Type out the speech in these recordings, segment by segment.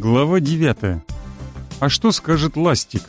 Глава 9. А что скажет Ластик?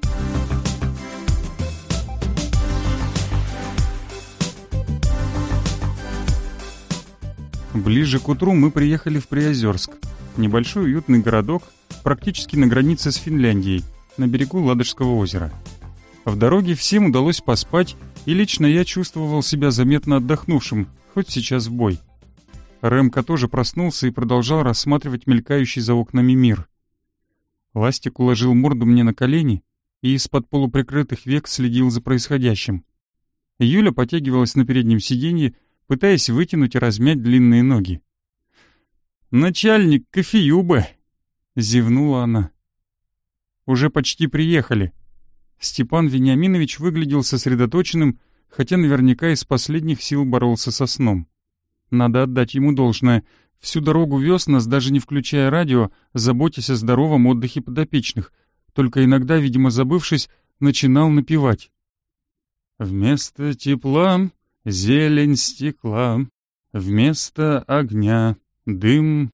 Ближе к утру мы приехали в Приозерск, небольшой уютный городок, практически на границе с Финляндией, на берегу Ладожского озера. В дороге всем удалось поспать, и лично я чувствовал себя заметно отдохнувшим, хоть сейчас в бой. Рэмко тоже проснулся и продолжал рассматривать мелькающий за окнами мир. Ластик уложил морду мне на колени и из-под полуприкрытых век следил за происходящим. Юля потягивалась на переднем сиденье, пытаясь вытянуть и размять длинные ноги. «Начальник, кофею бы!» — зевнула она. «Уже почти приехали». Степан Вениаминович выглядел сосредоточенным, хотя наверняка из последних сил боролся со сном. Надо отдать ему должное. Всю дорогу вез нас, даже не включая радио, заботясь о здоровом отдыхе подопечных. Только иногда, видимо забывшись, начинал напевать. «Вместо тепла зелень стекла, вместо огня дым.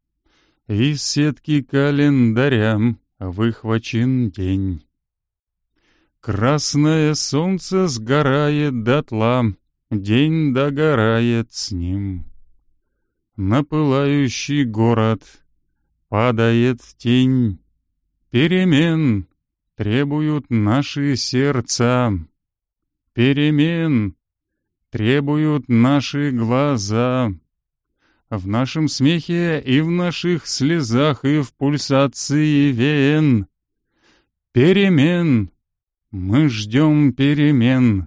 Из сетки календаря выхвачен день. Красное солнце сгорает дотла, день догорает с ним. На пылающий город падает тень. Перемен требуют наши сердца. Перемен требуют наши глаза. В нашем смехе и в наших слезах, и в пульсации вен. Перемен, мы ждем перемен».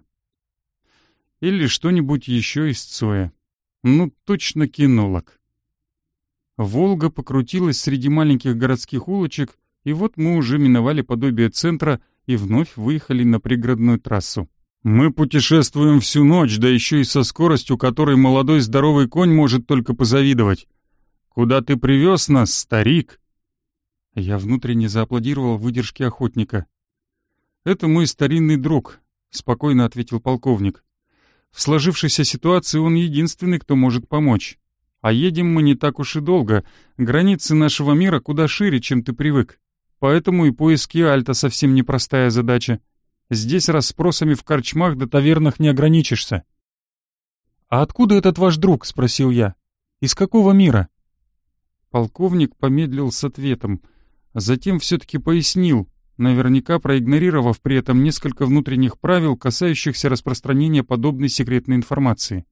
Или что-нибудь еще из Цоя. Ну, точно кинолог. Волга покрутилась среди маленьких городских улочек, и вот мы уже миновали подобие центра и вновь выехали на пригородную трассу. «Мы путешествуем всю ночь, да еще и со скоростью, которой молодой здоровый конь может только позавидовать. Куда ты привез нас, старик?» Я внутренне зааплодировал выдержке охотника. «Это мой старинный друг», — спокойно ответил полковник. «В сложившейся ситуации он единственный, кто может помочь. А едем мы не так уж и долго. Границы нашего мира куда шире, чем ты привык. Поэтому и поиски Альта совсем непростая задача. Здесь расспросами в корчмах да тавернах не ограничишься». «А откуда этот ваш друг?» — спросил я. «Из какого мира?» Полковник помедлил с ответом, затем все-таки пояснил, наверняка проигнорировав при этом несколько внутренних правил, касающихся распространения подобной секретной информации.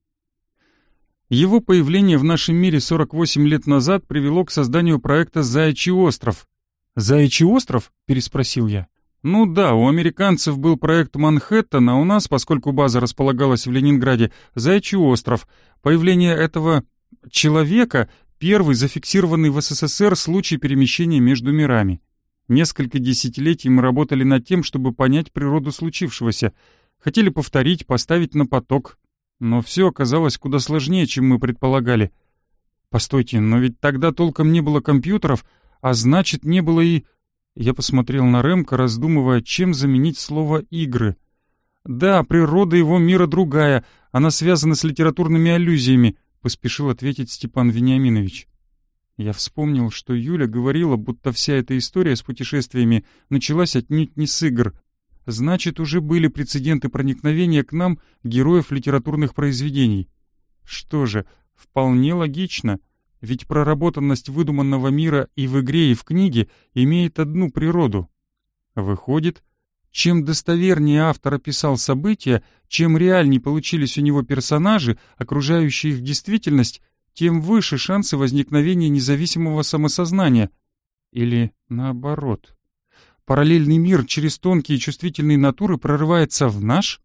Его появление в нашем мире 48 лет назад привело к созданию проекта «Заячий остров». «Заячий остров?» — переспросил я. «Ну да, у американцев был проект «Манхэттен», а у нас, поскольку база располагалась в Ленинграде, «Заячий остров». Появление этого человека — первый зафиксированный в СССР случай перемещения между мирами. Несколько десятилетий мы работали над тем, чтобы понять природу случившегося. Хотели повторить, поставить на поток. Но все оказалось куда сложнее, чем мы предполагали. Постойте, но ведь тогда толком не было компьютеров, а значит, не было и... Я посмотрел на Рэмко, раздумывая, чем заменить слово «игры». Да, природа его мира другая, она связана с литературными аллюзиями, поспешил ответить Степан Вениаминович. Я вспомнил, что Юля говорила, будто вся эта история с путешествиями началась отнюдь не с игр. Значит, уже были прецеденты проникновения к нам героев литературных произведений. Что же, вполне логично, ведь проработанность выдуманного мира и в игре, и в книге имеет одну природу. Выходит, чем достовернее автор описал события, чем реальнее получились у него персонажи, окружающие их действительность, тем выше шансы возникновения независимого самосознания. Или наоборот. Параллельный мир через тонкие чувствительные натуры прорывается в наш?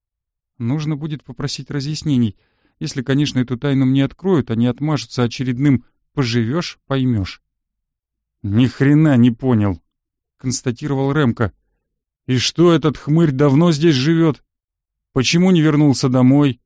Нужно будет попросить разъяснений. Если, конечно, эту тайну мне откроют, а не отмажутся очередным «поживешь, поймешь». «Ни хрена не понял», — констатировал Рэмко. «И что, этот хмырь давно здесь живет? Почему не вернулся домой?»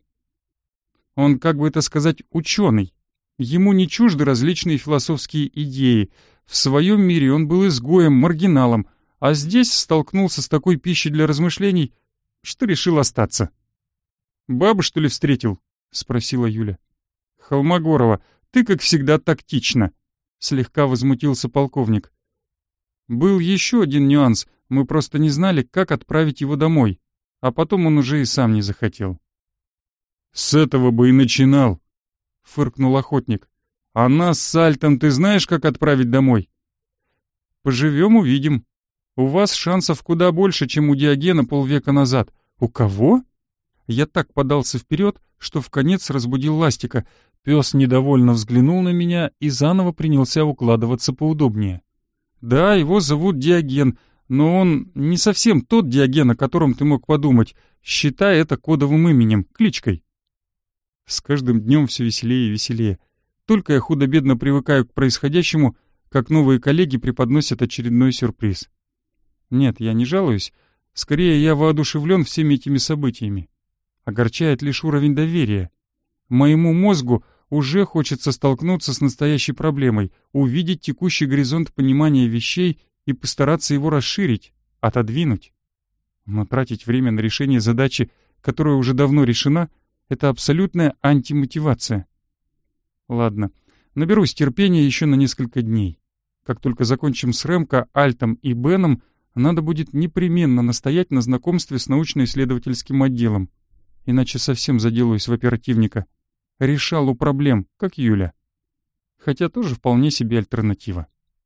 Он, как бы это сказать, ученый. Ему не чужды различные философские идеи. В своем мире он был изгоем, маргиналом, а здесь столкнулся с такой пищей для размышлений, что решил остаться. «Бабу, что ли, встретил?» — спросила Юля. «Холмогорова, ты, как всегда, тактична». слегка возмутился полковник. «Был еще один нюанс, мы просто не знали, как отправить его домой, а потом он уже и сам не захотел». «С этого бы и начинал», — фыркнул охотник. «А нас с Альтом ты знаешь, как отправить домой?» «Поживем — увидим. У вас шансов куда больше, чем у Диогена полвека назад». «У кого?» Я так подался вперед, что вконец разбудил Ластика. Пес недовольно взглянул на меня и заново принялся укладываться поудобнее. «Да, его зовут Диоген, но он не совсем тот Диоген, о котором ты мог подумать. Считай это кодовым именем, кличкой». С каждым днем все веселее и веселее. Только я худо-бедно привыкаю к происходящему, как новые коллеги преподносят очередной сюрприз. Нет, я не жалуюсь. Скорее, я воодушевлен всеми этими событиями. Огорчает лишь уровень доверия. Моему мозгу уже хочется столкнуться с настоящей проблемой, увидеть текущий горизонт понимания вещей и постараться его расширить, отодвинуть. Но тратить время на решение задачи, которая уже давно решена, это абсолютная антимотивация. Ладно, наберусь терпения еще на несколько дней. Как только закончим с Рэмко, Альтом и Беном, надо будет непременно настоять на знакомстве с научно-исследовательским отделом. Иначе совсем заделаюсь в оперативника. Решалу проблем, как Юля. Хотя тоже вполне себе альтернатива.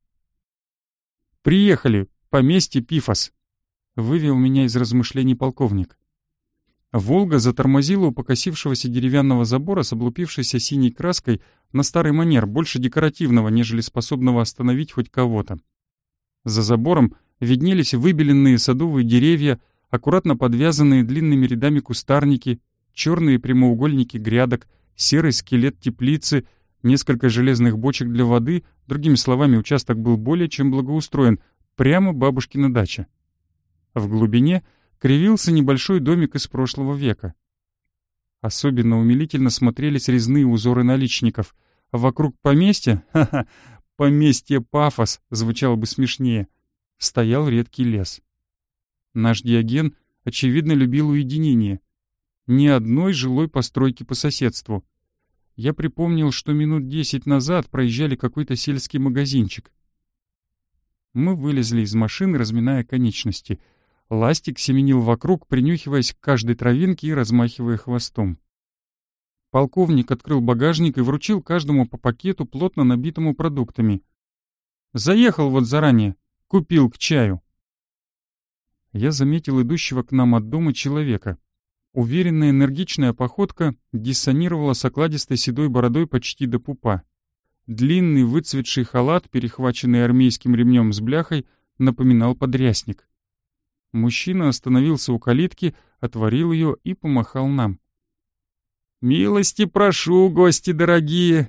«Приехали, поместье Пифос», — вывел меня из размышлений полковник. «Волга» затормозила у покосившегося деревянного забора с облупившейся синей краской на старый манер, больше декоративного, нежели способного остановить хоть кого-то. За забором виднелись выбеленные садовые деревья, аккуратно подвязанные длинными рядами кустарники, черные прямоугольники грядок, серый скелет теплицы, несколько железных бочек для воды, другими словами, участок был более чем благоустроен, прямо бабушкина дача. В глубине кривился небольшой домик из прошлого века. Особенно умилительно смотрелись резные узоры наличников. Вокруг поместья, поместье Пафос, звучало бы смешнее, стоял редкий лес. Наш Диоген, очевидно, любил уединение. Ни одной жилой постройки по соседству. Я припомнил, что минут 10 назад проезжали какой-то сельский магазинчик. Мы вылезли из машины, разминая конечности. Ластик семенил вокруг, принюхиваясь к каждой травинке и размахивая хвостом. Полковник открыл багажник и вручил каждому по пакету, плотно набитому продуктами. «Заехал вот заранее, купил к чаю». Я заметил идущего к нам от дома человека. Уверенная энергичная походка диссонировала с окладистой седой бородой почти до пупа. Длинный выцветший халат, перехваченный армейским ремнем с бляхой, напоминал подрясник. Мужчина остановился у калитки, отворил ее и помахал нам. «Милости прошу, гости дорогие!»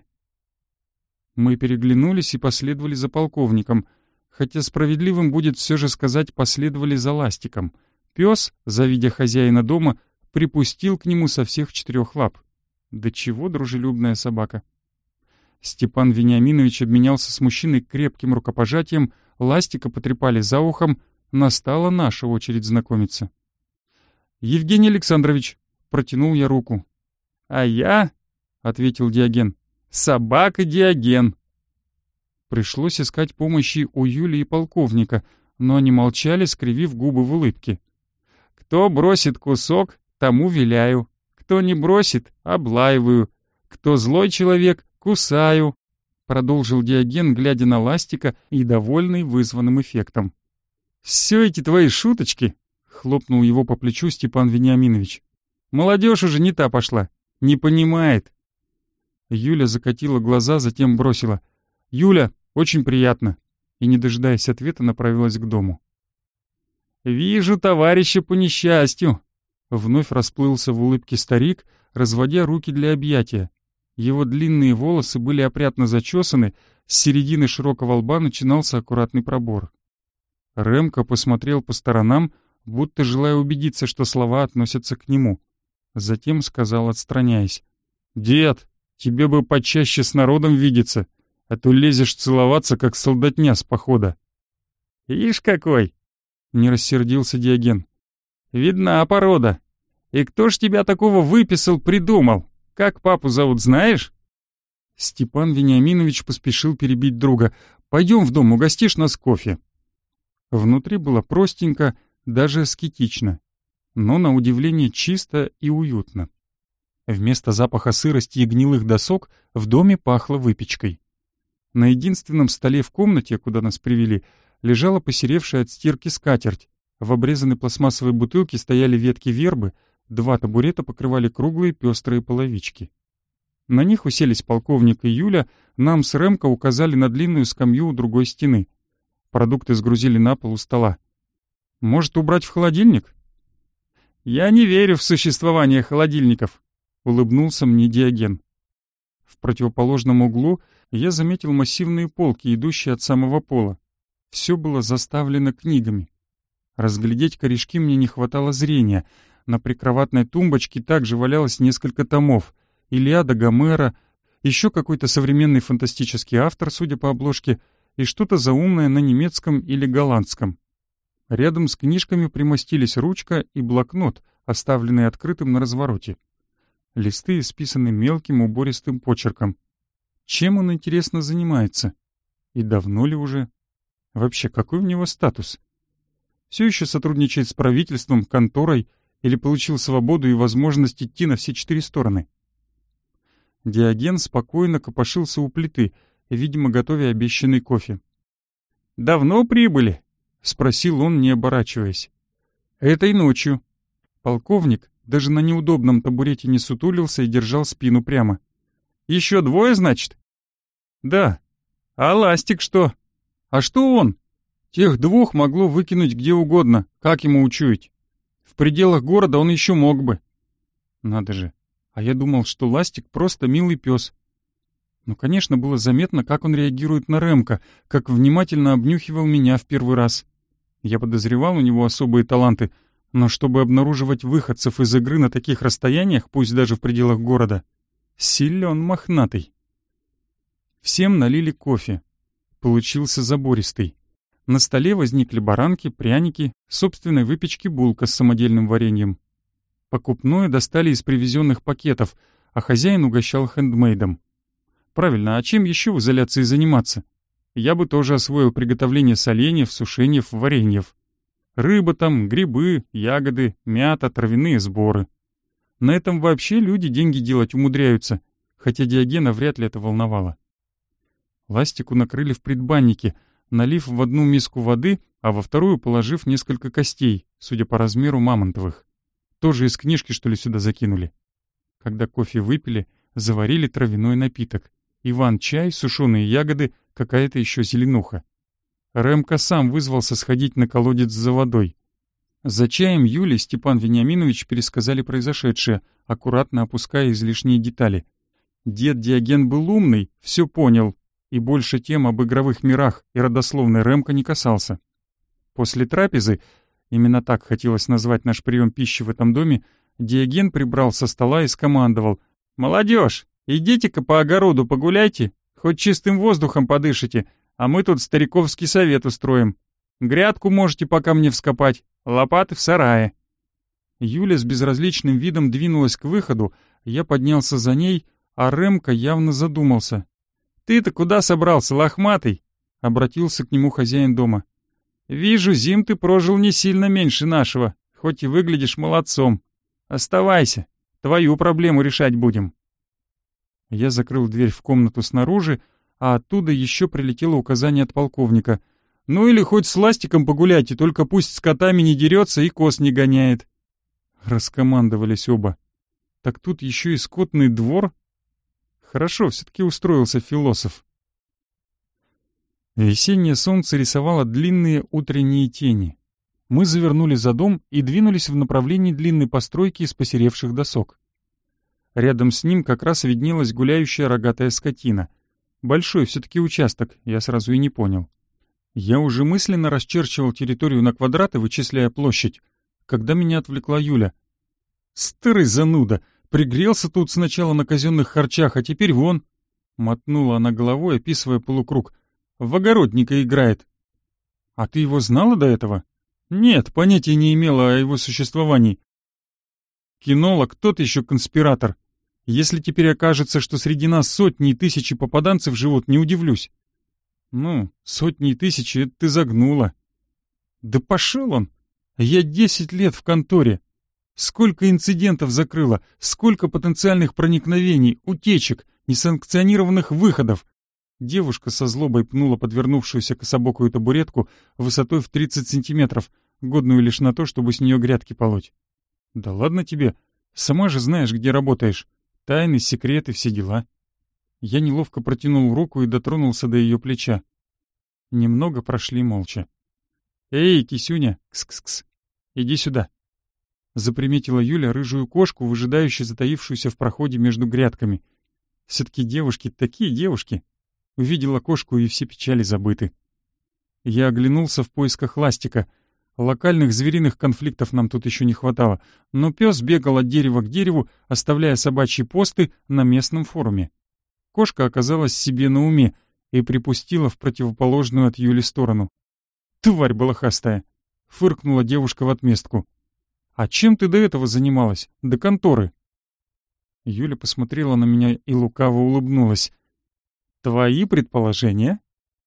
Мы переглянулись и последовали за полковником, хотя справедливым будет все же сказать, последовали за Ластиком. Пес, завидя хозяина дома, припустил к нему со всех 4 лап. Да чего дружелюбная собака! Степан Вениаминович обменялся с мужчиной крепким рукопожатием, Ластика потрепали за ухом, настала наша очередь знакомиться. «Евгений Александрович», — протянул я руку. «А я», — ответил Диоген, — «собака Диоген». Пришлось искать помощи у Юли и полковника, но они молчали, скривив губы в улыбке. «Кто бросит кусок, тому виляю. Кто не бросит, облаиваю. Кто злой человек, кусаю», — продолжил Диоген, глядя на Ластика и довольный вызванным эффектом. «Все эти твои шуточки», — хлопнул его по плечу Степан Вениаминович. «Молодежь уже не та пошла, не понимает». Юля закатила глаза, затем бросила: «Юля, очень приятно», и, не дожидаясь ответа, направилась к дому. «Вижу товарища по несчастью», — вновь расплылся в улыбке старик, разводя руки для объятия. Его длинные волосы были опрятно зачесаны, с середины широкого лба начинался аккуратный пробор. Рэмко посмотрел по сторонам, будто желая убедиться, что слова относятся к нему. Затем сказал, отстраняясь: «Дед, тебе бы почаще с народом видеться, а то лезешь целоваться, как солдатня с похода». «Ишь какой!» — не рассердился Диоген. «Видна порода. И кто ж тебя такого выписал, придумал? Как папу зовут, знаешь?» Степан Вениаминович поспешил перебить друга. «Пойдем в дом, угостишь нас кофе». Внутри было простенько, даже аскетично, но на удивление чисто и уютно. Вместо запаха сырости и гнилых досок в доме пахло выпечкой. На единственном столе в комнате, куда нас привели, лежала посеревшая от стирки скатерть. В обрезанной пластмассовой бутылке стояли ветки вербы, 2 табурета покрывали круглые пестрые половички. На них уселись полковник и Юля, нам с Рэмко указали на длинную скамью у другой стены. Продукты сгрузили на пол у стола. «Может, убрать в холодильник?» «Я не верю в существование холодильников», — улыбнулся мне Диоген. В противоположном углу я заметил массивные полки, идущие от самого пола. Все было заставлено книгами. Разглядеть корешки мне не хватало зрения. На прикроватной тумбочке также валялось несколько томов. Илиада Гомера, еще какой-то современный фантастический автор, судя по обложке, и что-то заумное на немецком или голландском. Рядом с книжками примостились ручка и блокнот, оставленный открытым на развороте. Листы исписаны мелким убористым почерком. Чем он, интересно, занимается? И давно ли уже? Вообще, какой у него статус? Все еще сотрудничает с правительством, конторой, или получил свободу и возможность идти на все 4 стороны? Диоген спокойно копошился у плиты, видимо, готовя обещанный кофе. «Давно прибыли?» — спросил он, не оборачиваясь. «Этой ночью». Полковник даже на неудобном табурете не сутулился и держал спину прямо. «Еще 2, значит?» «Да». «А Ластик что?» «А что он?» «Тех 2 могло выкинуть где угодно, как ему учуять? В пределах города он еще мог бы». «Надо же, а я думал, что Ластик просто милый пес». Ну, конечно, было заметно, как он реагирует на Рэмко, как внимательно обнюхивал меня в первый раз. Я подозревал у него особые таланты, но чтобы обнаруживать выходцев из игры на таких расстояниях, пусть даже в пределах города, силен мохнатый. Всем налили кофе. Получился забористый. На столе возникли баранки, пряники, собственной выпечки булка с самодельным вареньем. Покупное достали из привезенных пакетов, а хозяин угощал хендмейдом. Правильно, а чем еще в изоляции заниматься? Я бы тоже освоил приготовление соленьев, сушеньев, вареньев. Рыба там, грибы, ягоды, мята, травяные сборы. На этом вообще люди деньги делать умудряются, хотя Диогена вряд ли это волновало. Ластику накрыли в предбаннике, налив в одну миску воды, а во вторую положив несколько костей, судя по размеру мамонтовых. Тоже из книжки, что ли, сюда закинули. Когда кофе выпили, заварили травяной напиток. Иван-чай, сушеные ягоды, какая-то еще зеленуха. Рэмко сам вызвался сходить на колодец за водой. За чаем Юля и Степан Вениаминович пересказали произошедшее, аккуратно опуская излишние детали. Дед Диоген был умный, все понял, и больше тем об игровых мирах и родословной Рэмко не касался. После трапезы, именно так хотелось назвать наш прием пищи в этом доме, Диоген прибрал со стола и скомандовал: «Молодежь, идите-ка по огороду погуляйте, хоть чистым воздухом подышите, а мы тут стариковский совет устроим. Грядку можете пока мне вскопать, лопаты в сарае». Юля с безразличным видом двинулась к выходу, я поднялся за ней, а Рэмко явно задумался. «Ты-то куда собрался, лохматый?» — обратился к нему хозяин дома. «Вижу, зим ты прожил не сильно меньше нашего, хоть и выглядишь молодцом. Оставайся, твою проблему решать будем». Я закрыл дверь в комнату снаружи, а оттуда еще прилетело указание от полковника. «Ну или хоть с Ластиком погуляйте, только пусть с котами не дерется и коз не гоняет». Раскомандовались оба. Так тут еще и скотный двор. Хорошо, все-таки устроился философ. Весеннее солнце рисовало длинные утренние тени. Мы завернули за дом и двинулись в направлении длинной постройки из посеревших досок. Рядом с ним как раз виднелась гуляющая рогатая скотина. Большой все-таки участок, я сразу и не понял. Я уже мысленно расчерчивал территорию на квадраты, вычисляя площадь, когда меня отвлекла Юля. «Старый зануда! Пригрелся тут сначала на казенных харчах, а теперь вон!» Мотнула она головой, описывая полукруг. «В огородника играет». «А ты его знала до этого?» «Нет, понятия не имела о его существовании». «Кинолог, тот еще конспиратор. Если теперь окажется, что среди нас сотни и тысячи попаданцев живут, не удивлюсь. Ну, сотни и тысячи — это ты загнула. Да пошел он! Я 10 лет в конторе. Сколько инцидентов закрыла, сколько потенциальных проникновений, утечек, несанкционированных выходов. Девушка со злобой пнула подвернувшуюся кособокую табуретку высотой в 30 сантиметров, годную лишь на то, чтобы с нее грядки полоть. Да ладно тебе, сама же знаешь, где работаешь. Тайны, секреты, все дела. Я неловко протянул руку и дотронулся до ее плеча. Немного прошли молча. «Эй, кисюня, кс-кс-кс, иди сюда!» Заприметила Юля рыжую кошку, выжидающе затаившуюся в проходе между грядками. Все-таки девушки такие девушки. Увидела кошку, и все печали забыты. Я оглянулся в поисках ластика. Локальных звериных конфликтов нам тут еще не хватало, но пес бегал от дерева к дереву, оставляя собачьи посты на местном форуме. Кошка оказалась себе на уме и припустила в противоположную от Юли сторону. «Тварь блохастая!» — фыркнула девушка в отместку. «А чем ты до этого занималась? До конторы?» Юля посмотрела на меня и лукаво улыбнулась. «Твои предположения?»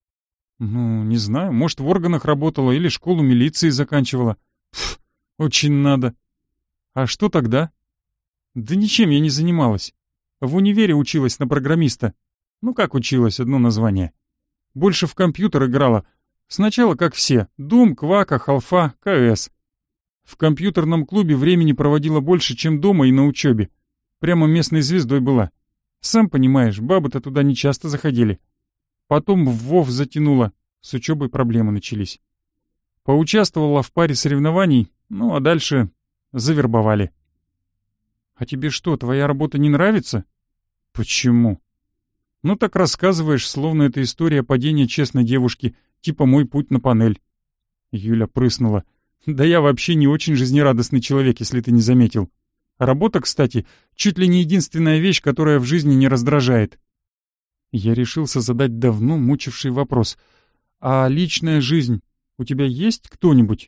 «Ну, не знаю, может, в органах работала или школу милиции заканчивала. Пф, очень надо. А что тогда?» «Да ничем я не занималась. В универе училась на программиста. Ну как училась, одно название. Больше в компьютер играла. Сначала как все. Doom, Квака, Халфа, КС. В компьютерном клубе времени проводила больше, чем дома и на учебе. Прямо местной звездой была. Сам понимаешь, бабы-то туда не часто заходили. Потом в ВОВ затянула. С учебой проблемы начались. Поучаствовала в паре соревнований, ну а дальше завербовали. «А тебе что, твоя работа не нравится?» «Почему?» «Ну так рассказываешь, словно это история падения честной девушки, типа «Мой путь на панель». Юля прыснула. «Да я вообще не очень жизнерадостный человек, если ты не заметил. Работа, кстати, чуть ли не единственная вещь, которая в жизни не раздражает». Я решился задать давно мучивший вопрос. «А личная жизнь? У тебя есть кто-нибудь?»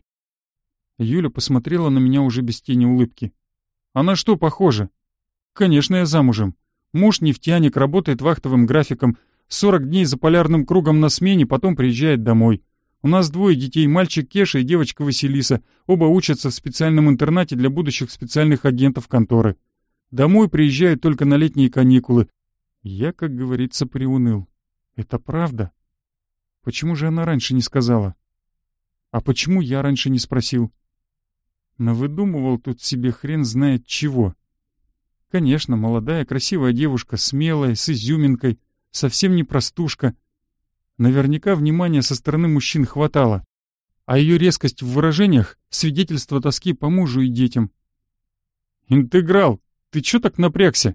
Юля посмотрела на меня уже без тени улыбки. «А на что похоже?» «Конечно, я замужем. Муж нефтяник, работает вахтовым графиком, 40 дней за полярным кругом на смене, потом приезжает домой. У нас 2 детей, мальчик Кеша и девочка Василиса. Оба учатся в специальном интернате для будущих специальных агентов конторы. Домой приезжают только на летние каникулы. Я, как говорится, приуныл. Это правда? Почему же она раньше не сказала? А почему я раньше не спросил? Навыдумывал тут себе хрен знает чего. Конечно, молодая, красивая девушка, смелая, с изюминкой, совсем не простушка. Наверняка внимания со стороны мужчин хватало. А ее резкость в выражениях — свидетельство тоски по мужу и детям. «Интеграл, ты чё так напрягся?»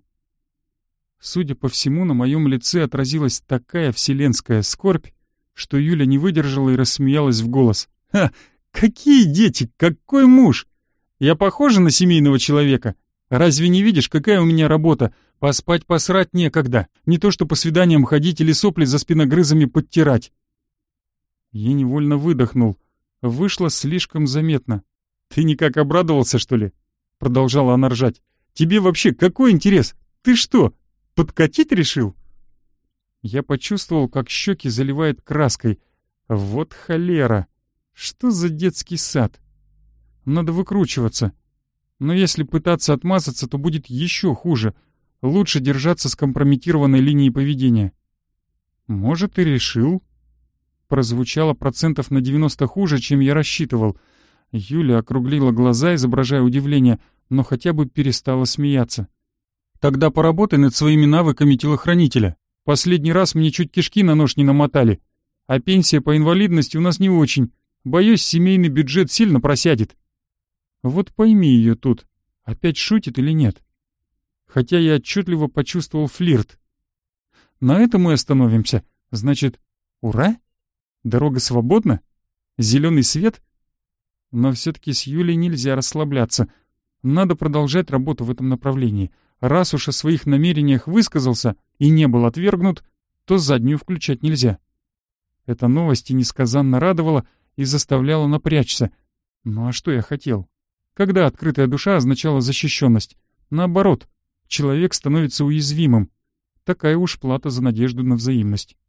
Судя по всему, на моем лице отразилась такая вселенская скорбь, что Юля не выдержала и рассмеялась в голос. «Ха! Какие дети? Какой муж? Я похожа на семейного человека? Разве не видишь, какая у меня работа? Поспать, посрать некогда. Не то что по свиданиям ходить или сопли за спиногрызами подтирать». Я невольно выдохнул. Вышло слишком заметно. «Ты никак обрадовался, что ли?» Продолжала она ржать. «Тебе вообще какой интерес? Ты что, подкатить решил?» Я почувствовал, как щеки заливает краской. Вот холера! Что за детский сад? Надо выкручиваться. Но если пытаться отмазаться, то будет еще хуже. Лучше держаться с компрометированной линией поведения. «Может, и решил?» Прозвучало процентов на 90 хуже, чем я рассчитывал. Юля округлила глаза, изображая удивление, но хотя бы перестала смеяться. «Тогда поработай над своими навыками телохранителя. Последний раз мне чуть кишки на нож не намотали. А пенсия по инвалидности у нас не очень. Боюсь, семейный бюджет сильно просядет». Вот пойми ее тут, опять шутит или нет. Хотя я отчетливо почувствовал флирт. На этом мы остановимся. Значит, ура? Дорога свободна? Зеленый свет? Но все-таки с Юлей нельзя расслабляться. Надо продолжать работу в этом направлении. Раз уж о своих намерениях высказался и не был отвергнут, то заднюю включать нельзя. Эта новость и несказанно радовала и заставляла напрячься. Ну а что я хотел? Когда открытая душа означала защищенность? Наоборот, человек становится уязвимым. Такая уж плата за надежду на взаимность.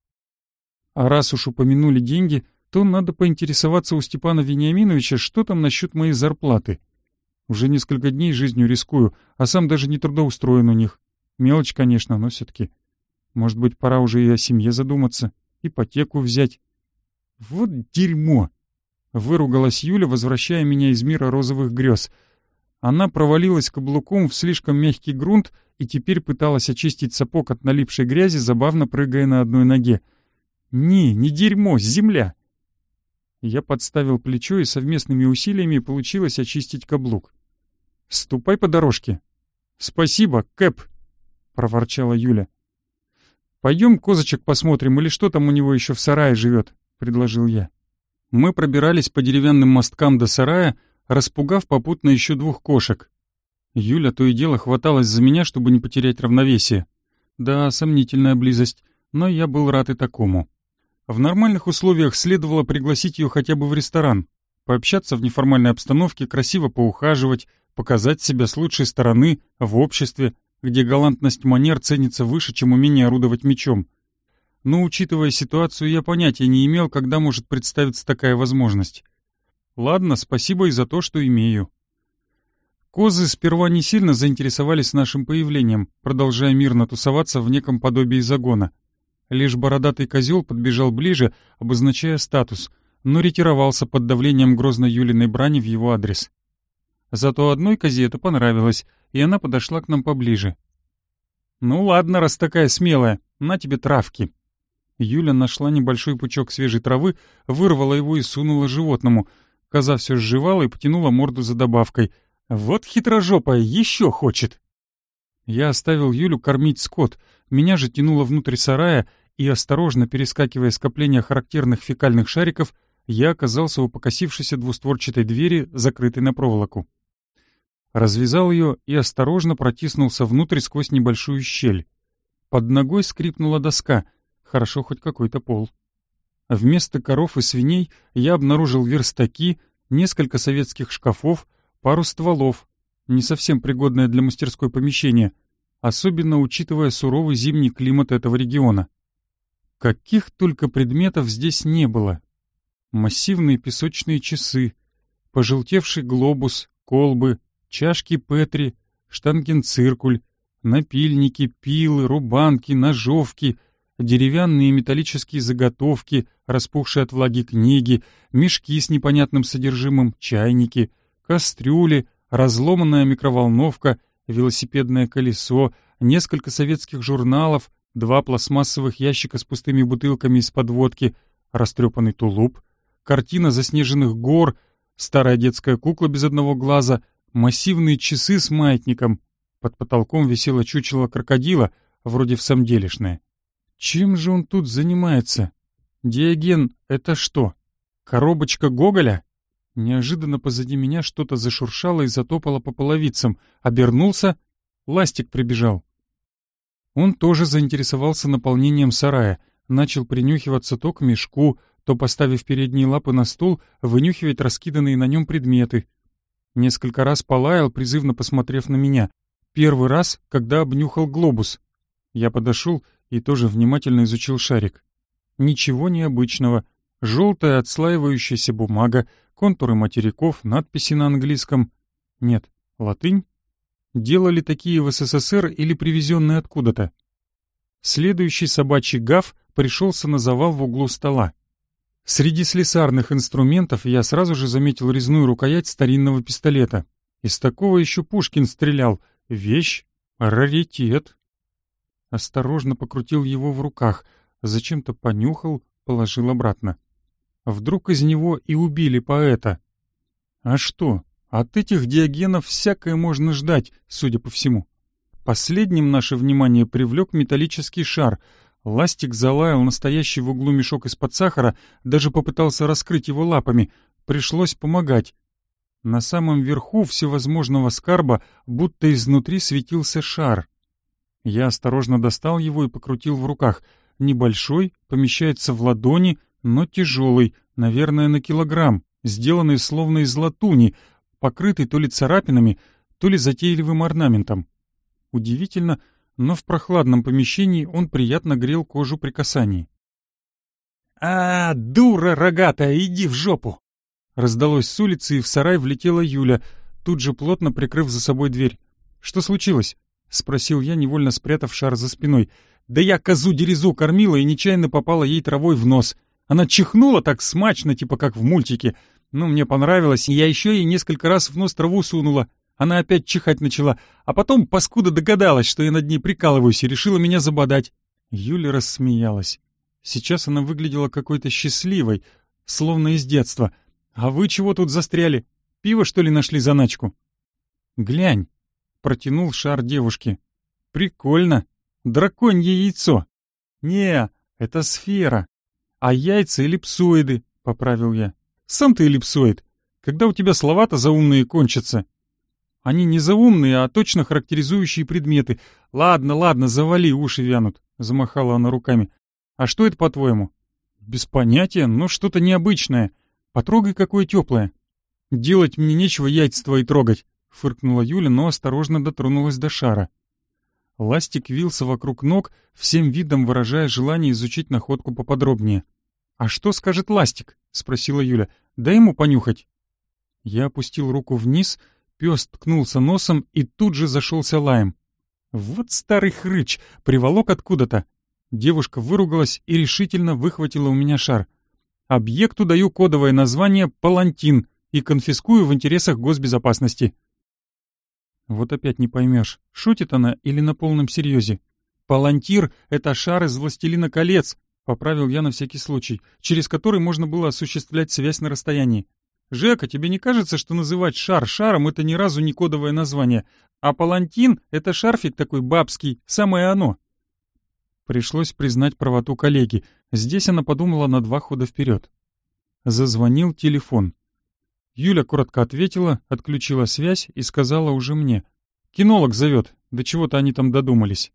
А раз уж упомянули деньги, то надо поинтересоваться у Степана Вениаминовича, что там насчет моей зарплаты. Уже несколько дней жизнью рискую, а сам даже не трудоустроен у них. Мелочь, конечно, но все-таки. Может быть, пора уже и о семье задуматься, ипотеку взять. Вот дерьмо! Выругалась Юля, возвращая меня из мира розовых грез. Она провалилась каблуком в слишком мягкий грунт и теперь пыталась очистить сапог от налипшей грязи, забавно прыгая на одной ноге. Не дерьмо, земля! Я подставил плечо, и совместными усилиями получилось очистить каблук. «Ступай по дорожке». «Спасибо, Кэп», — проворчала Юля. «Пойдем козочек посмотрим, или что там у него еще в сарае живет», — предложил я. Мы пробирались по деревянным мосткам до сарая, распугав попутно еще 2 кошек. Юля то и дело хваталась за меня, чтобы не потерять равновесие. Да, сомнительная близость, но я был рад и такому. В нормальных условиях следовало пригласить ее хотя бы в ресторан, пообщаться в неформальной обстановке, красиво поухаживать, показать себя с лучшей стороны в обществе, где галантность манер ценится выше, чем умение орудовать мечом. Но, учитывая ситуацию, я понятия не имел, когда может представиться такая возможность. Ладно, спасибо и за то, что имею. Козы сперва не сильно заинтересовались нашим появлением, продолжая мирно тусоваться в неком подобии загона. Лишь бородатый козел подбежал ближе, обозначая статус, но ретировался под давлением грозной Юлиной брани в его адрес. Зато одной козе это понравилось, и она подошла к нам поближе. «Ну ладно, раз такая смелая, на тебе травки». Юля нашла небольшой пучок свежей травы, вырвала его и сунула животному. Коза все сживала и потянула морду за добавкой. «Вот хитрожопая, еще хочет!» Я оставил Юлю кормить скот, меня же тянуло внутрь сарая, и, осторожно перескакивая скопления характерных фекальных шариков, я оказался у покосившейся двустворчатой двери, закрытой на проволоку. Развязал ее и осторожно протиснулся внутрь сквозь небольшую щель. Под ногой скрипнула доска, хорошо хоть какой-то пол. Вместо коров и свиней я обнаружил верстаки, несколько советских шкафов, пару стволов, не совсем пригодное для мастерской помещение, особенно учитывая суровый зимний климат этого региона. Каких только предметов здесь не было. Массивные песочные часы, пожелтевший глобус, колбы, чашки Петри, штангенциркуль, напильники, пилы, рубанки, ножовки, деревянные и металлические заготовки, распухшие от влаги книги, мешки с непонятным содержимым, чайники, кастрюли, разломанная микроволновка, велосипедное колесо, несколько советских журналов, 2 пластмассовых ящика с пустыми бутылками из-под водки, растрепанный тулуп, картина заснеженных гор, старая детская кукла без одного глаза, массивные часы с маятником. Под потолком висело чучело крокодила, вроде всамделишное. Чем же он тут занимается? Диоген — это что? Коробочка Гоголя? Неожиданно позади меня что-то зашуршало и затопало по половицам. Обернулся — Ластик прибежал. Он тоже заинтересовался наполнением сарая, начал принюхиваться то к мешку, то, поставив передние лапы на стол, вынюхивать раскиданные на нем предметы. Несколько раз полаял, призывно посмотрев на меня. Первый раз, когда обнюхал глобус. Я подошел и тоже внимательно изучил шарик. Ничего необычного. Желтая отслаивающаяся бумага, контуры материков, надписи на английском. Нет, латынь. Делали такие в СССР или привезенные откуда-то. Следующий собачий гав пришелся на завал в углу стола. Среди слесарных инструментов я сразу же заметил резную рукоять старинного пистолета. Из такого еще Пушкин стрелял. Вещь, раритет. Осторожно покрутил его в руках, зачем-то понюхал, положил обратно. Вдруг из него и убили поэта. А что? От этих Диогенов всякое можно ждать, судя по всему. Последним наше внимание привлек металлический шар. Ластик залаял настоящий в углу мешок из-под сахара, даже попытался раскрыть его лапами. Пришлось помогать. На самом верху всевозможного скарба будто изнутри светился шар. Я осторожно достал его и покрутил в руках. Небольшой, помещается в ладони, но тяжелый, наверное, на килограмм, сделанный словно из латуни, покрытый то ли царапинами, то ли затейливым орнаментом. Удивительно, но в прохладном помещении он приятно грел кожу при касании. «А, дура рогатая, иди в жопу!» Раздалось с улицы, и в сарай влетела Юля, тут же плотно прикрыв за собой дверь. «Что случилось?» — спросил я, невольно спрятав шар за спиной. «Да я козу-дерезу кормила и нечаянно попала ей травой в нос. Она чихнула так смачно, типа как в мультике. Ну, мне понравилось, и я еще ей несколько раз в нос траву сунула. Она опять чихать начала, а потом паскуда догадалась, что я над ней прикалываюсь, и решила меня забодать». Юля рассмеялась. Сейчас она выглядела какой-то счастливой, словно из детства. «А вы чего тут застряли? Пиво, что ли, нашли заначку?» «Глянь», — протянул шар девушке. «Прикольно. Драконье яйцо». «Не, это сфера. А яйца эллипсоиды», — поправил я. «Сам ты эллипсоид. Когда у тебя слова-то заумные кончатся?» «Они не заумные, а точно характеризующие предметы. Ладно, ладно, завали, уши вянут», — замахала она руками. «А что это, по-твоему?» «Без понятия, но что-то необычное. Потрогай, какое теплое». «Делать мне нечего яйца твои трогать», — фыркнула Юля, но осторожно дотронулась до шара. Ластик вился вокруг ног, всем видом выражая желание изучить находку поподробнее. «А что скажет Ластик?» — спросила Юля. «Дай ему понюхать». Я опустил руку вниз, пес ткнулся носом и тут же зашелся лаем. «Вот старый хрыч, приволок откуда-то». Девушка выругалась и решительно выхватила у меня шар. «Объекту даю кодовое название «Палантин» и конфискую в интересах госбезопасности». Вот опять не поймешь, шутит она или на полном серьезе. «Палантир — это шар из «Властелина колец», — поправил я на всякий случай, через который можно было осуществлять связь на расстоянии. «Жека, тебе не кажется, что называть шар шаром — это ни разу не кодовое название, а палантин — это шарфик такой бабский, самое оно?» Пришлось признать правоту коллеги. Здесь она подумала на 2 хода вперед. Зазвонил телефон. Юля коротко ответила, отключила связь и сказала уже мне. «Кинолог зовет, до чего-то они там додумались».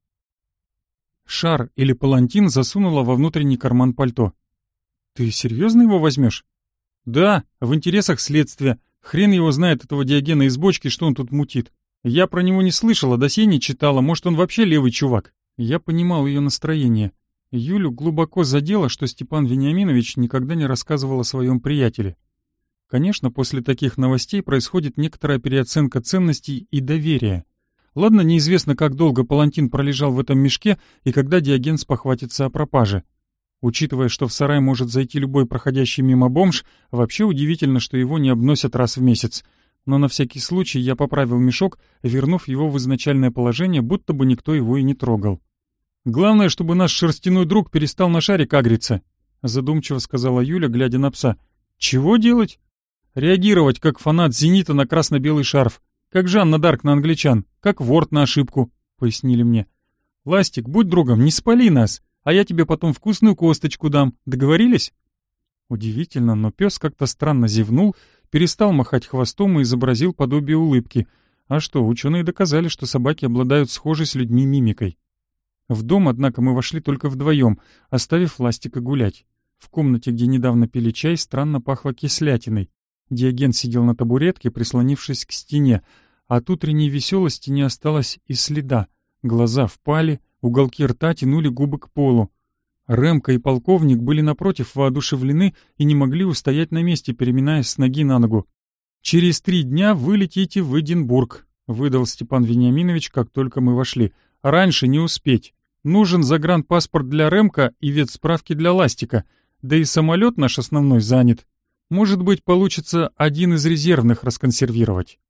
Шар или палантин засунула во внутренний карман пальто. «Ты серьезно его возьмешь?» «Да, в интересах следствия. Хрен его знает, этого Диогена из бочки, что он тут мутит. Я про него не слышала, досье не читала, может, он вообще левый чувак». Я понимал ее настроение. Юлю глубоко задело, что Степан Вениаминович никогда не рассказывал о своем приятеле. Конечно, после таких новостей происходит некоторая переоценка ценностей и доверия. Ладно, неизвестно, как долго палантин пролежал в этом мешке и когда Диоген спохватится о пропаже. Учитывая, что в сарай может зайти любой проходящий мимо бомж, вообще удивительно, что его не обносят раз в месяц. Но на всякий случай я поправил мешок, вернув его в изначальное положение, будто бы никто его и не трогал. «Главное, чтобы наш шерстяной друг перестал на шарик агриться», — задумчиво сказала Юля, глядя на пса. «Чего делать?» «Реагировать, как фанат «Зенита» на красно-белый шарф, как Жанна Дарк на англичан, как Ворд на ошибку», — пояснили мне. «Ластик, будь другом, не спали нас, а я тебе потом вкусную косточку дам. Договорились?» Удивительно, но пес как-то странно зевнул, перестал махать хвостом и изобразил подобие улыбки. А что, ученые доказали, что собаки обладают схожей с людьми мимикой. В дом, однако, мы вошли только вдвоем, оставив Ластика гулять. В комнате, где недавно пили чай, странно пахло кислятиной. Диоген сидел на табуретке, прислонившись к стене. От утренней веселости не осталось и следа. Глаза впали, уголки рта тянули губы к полу. Ремка и полковник были напротив воодушевлены и не могли устоять на месте, переминаясь с ноги на ногу. «Через 3 дня вы летите в Эдинбург», — выдал Степан Вениаминович, как только мы вошли. «Раньше не успеть. Нужен загранпаспорт для Ремка и ветсправки для Ластика. Да и самолет наш основной занят. Может быть, получится один из резервных расконсервировать».